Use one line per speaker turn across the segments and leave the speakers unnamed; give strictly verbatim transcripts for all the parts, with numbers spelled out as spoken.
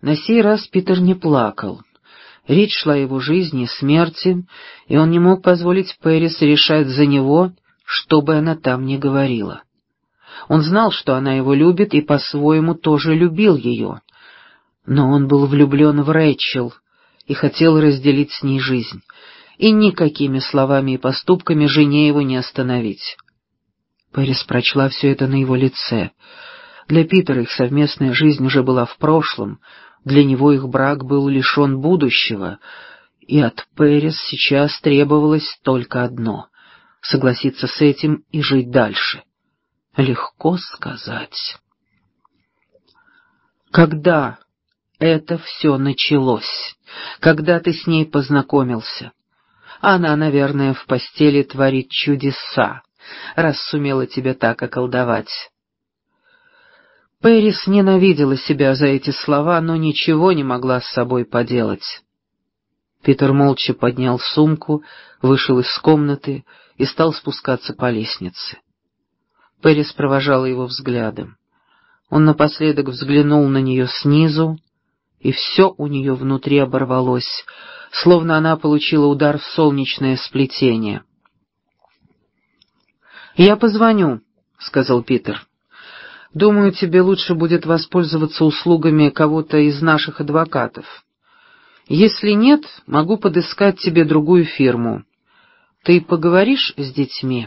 На сей раз Питер не плакал. Речь шла о его жизни и смерти, и он не мог позволить Пэрис решать за него, что бы она там ни говорила. Он знал, что она его любит, и по-своему тоже любил ее. Но он был влюблен в Рэйчел и хотел разделить с ней жизнь, и никакими словами и поступками жене его не остановить. Пэрис прочла все это на его лице. Для Питера их совместная жизнь уже была в прошлом, для него их брак был лишен будущего, и от Пэрис сейчас требовалось только одно — согласиться с этим и жить дальше. Легко сказать. Когда это все началось? Когда ты с ней познакомился? Она, наверное, в постели творит чудеса, раз сумела тебя так околдовать. Пэрис ненавидела себя за эти слова, но ничего не могла с собой поделать. Питер молча поднял сумку, вышел из комнаты и стал спускаться по лестнице. Пэрис провожала его взглядом. Он напоследок взглянул на нее снизу, и все у нее внутри оборвалось, словно она получила удар в солнечное сплетение. «Я позвоню», — сказал Питер. «Думаю, тебе лучше будет воспользоваться услугами кого-то из наших адвокатов. Если нет, могу подыскать тебе другую фирму. Ты поговоришь с детьми?»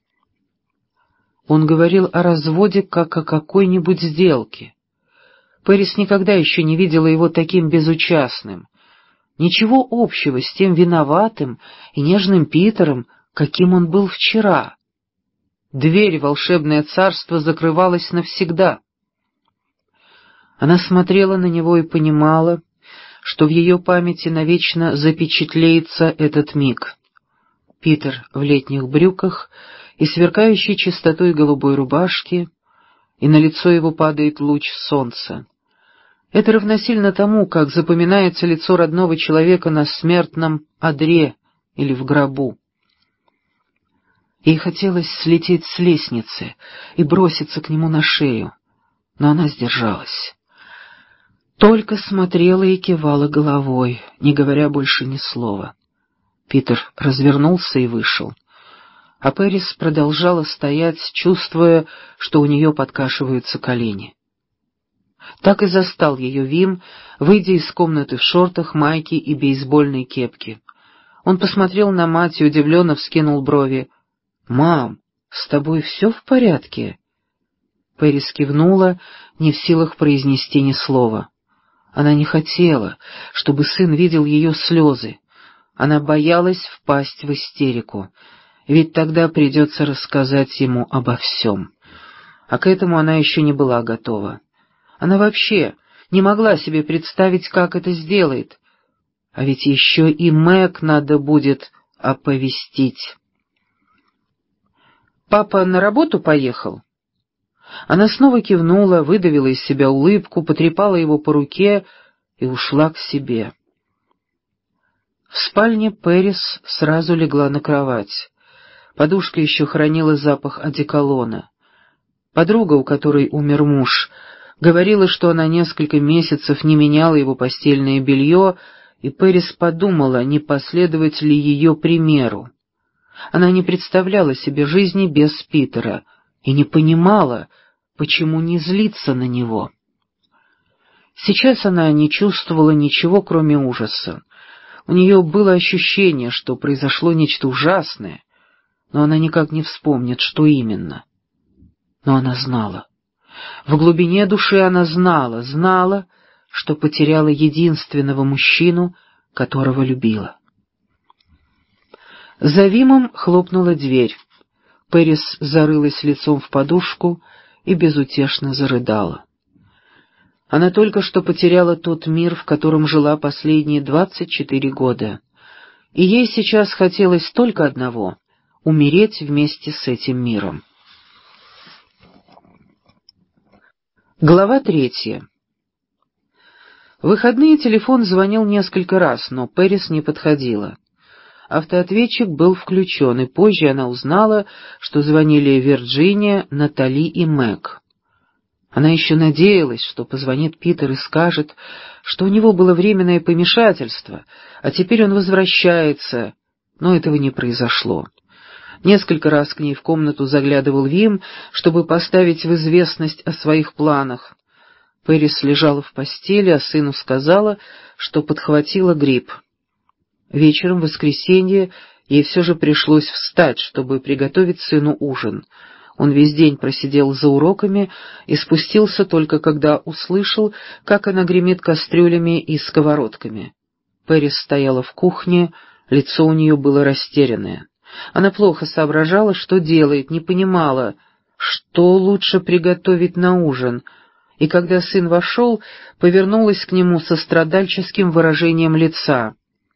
Он говорил о разводе как о какой-нибудь сделке. Пэрис никогда еще не видела его таким безучастным. Ничего общего с тем виноватым и нежным Питером, каким он был вчера. Дверь в волшебное царство закрывалась навсегда. Она смотрела на него и понимала, что в ее памяти навечно запечатлеется этот миг. Питер в летних брюках и сверкающей чистотой голубой рубашки, и на лицо его падает луч солнца. Это равносильно тому, как запоминается лицо родного человека на смертном одре или в гробу. Ей хотелось слететь с лестницы и броситься к нему на шею, но она сдержалась. Только смотрела и кивала головой, не говоря больше ни слова. Питер развернулся и вышел, а Пэрис продолжала стоять, чувствуя, что у нее подкашиваются колени. Так и застал ее Вим, выйдя из комнаты в шортах, майке и бейсбольной кепке. Он посмотрел на мать и удивленно вскинул брови. «Мам, с тобой все в порядке?» Пэрис кивнула, не в силах произнести ни слова. Она не хотела, чтобы сын видел ее слезы. Она боялась впасть в истерику, ведь тогда придется рассказать ему обо всем. А к этому она еще не была готова. Она вообще не могла себе представить, как это сделает. А ведь еще и Мэг надо будет оповестить. «Папа на работу поехал?» Она снова кивнула, выдавила из себя улыбку, потрепала его по руке и ушла к себе. В спальне Пэрис сразу легла на кровать. Подушка еще хранила запах одеколона. Подруга, у которой умер муж, говорила, что она несколько месяцев не меняла его постельное белье, и Пэрис подумала, не последовать ли ее примеру. Она не представляла себе жизни без Питера и не понимала, почему не злиться на него. Сейчас она не чувствовала ничего, кроме ужаса. У нее было ощущение, что произошло нечто ужасное, но она никак не вспомнит, что именно. Но она знала. В глубине души она знала, знала, что потеряла единственного мужчину, которого любила. За Вимом хлопнула дверь. Пэрис зарылась лицом в подушку и безутешно зарыдала. Она только что потеряла тот мир, в котором жила последние двадцать четыре года, и ей сейчас хотелось только одного — умереть вместе с этим миром. Глава третья. В выходные телефон звонил несколько раз, но Пэрис не подходила. Автоответчик был включен, и позже она узнала, что звонили Вирджиния, Натали и Мэг. Она еще надеялась, что позвонит Питер и скажет, что у него было временное помешательство, а теперь он возвращается, но этого не произошло. Несколько раз к ней в комнату заглядывал Вим, чтобы поставить в известность о своих планах. Пэрис лежала в постели, а сыну сказала, что подхватила грипп. Вечером в воскресенье ей все же пришлось встать, чтобы приготовить сыну ужин. Он весь день просидел за уроками и спустился только когда услышал, как она гремит кастрюлями и сковородками. Пэрис стояла в кухне, лицо у нее было растерянное. Она плохо соображала, что делает, не понимала, что лучше приготовить на ужин, и когда сын вошел, повернулась к нему со страдальческим выражением лица.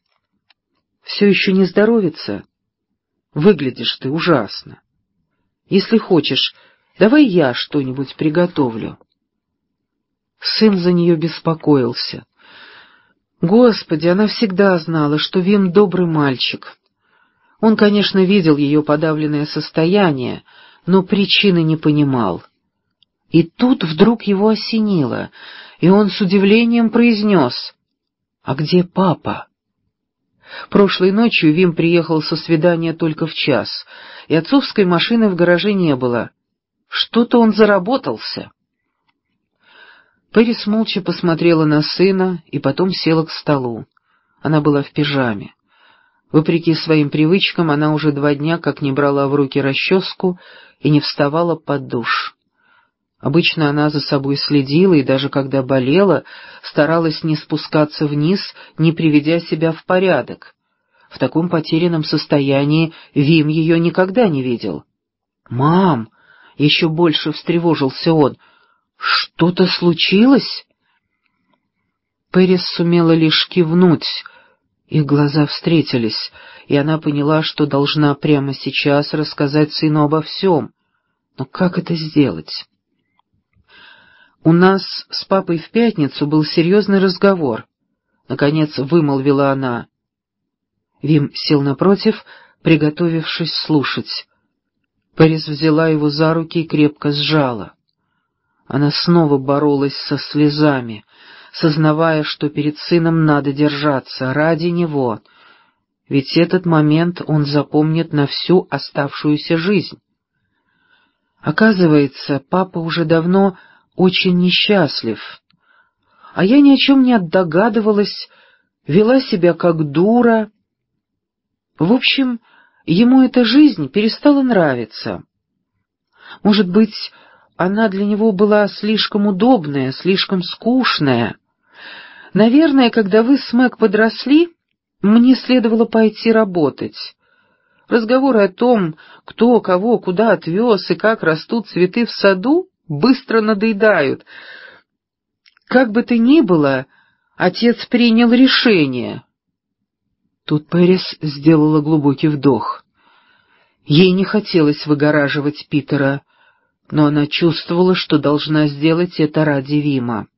«Все еще не здоровится? Выглядишь ты ужасно. Если хочешь, давай я что-нибудь приготовлю». Сын за нее беспокоился. Господи, она всегда знала, что Вим добрый мальчик. Он, конечно, видел ее подавленное состояние, но причины не понимал. И тут вдруг его осенило, и он с удивлением произнес: «А где папа?» Прошлой ночью Вим приехал со свидания только в час, и отцовской машины в гараже не было. Что-то он заработался. Пэрис молча посмотрела на сына и потом села к столу. Она была в пижаме. Вопреки своим привычкам, она уже два дня как не брала в руки расческу и не вставала под душ. Обычно она за собой следила и даже когда болела, старалась не спускаться вниз, не приведя себя в порядок. В таком потерянном состоянии Вим ее никогда не видел. «Мам!» — еще больше встревожился он. «Что-то случилось?» Пэрис сумела лишь кивнуть. Их глаза встретились, и она поняла, что должна прямо сейчас рассказать сыну обо всем. Но как это сделать? «У нас с папой в пятницу был серьезный разговор», — наконец вымолвила она. Вим сел напротив, приготовившись слушать. Пэрис взяла его за руки и крепко сжала. Она снова боролась со слезами, сознавая, что перед сыном надо держаться ради него, ведь этот момент он запомнит на всю оставшуюся жизнь. Оказывается, папа уже давно очень несчастлив, а я ни о чем не догадывалась, вела себя как дура. В общем, ему эта жизнь перестала нравиться. Может быть, она для него была слишком удобная, слишком скучная. Наверное, когда вы с Мэг подросли, мне следовало пойти работать. Разговоры о том, кто кого куда отвез и как растут цветы в саду, быстро надоедают. Как бы то ни было, отец принял решение. Тут Пэрис сделала глубокий вдох. Ей не хотелось выгораживать Питера, но она чувствовала, что должна сделать это ради Вима.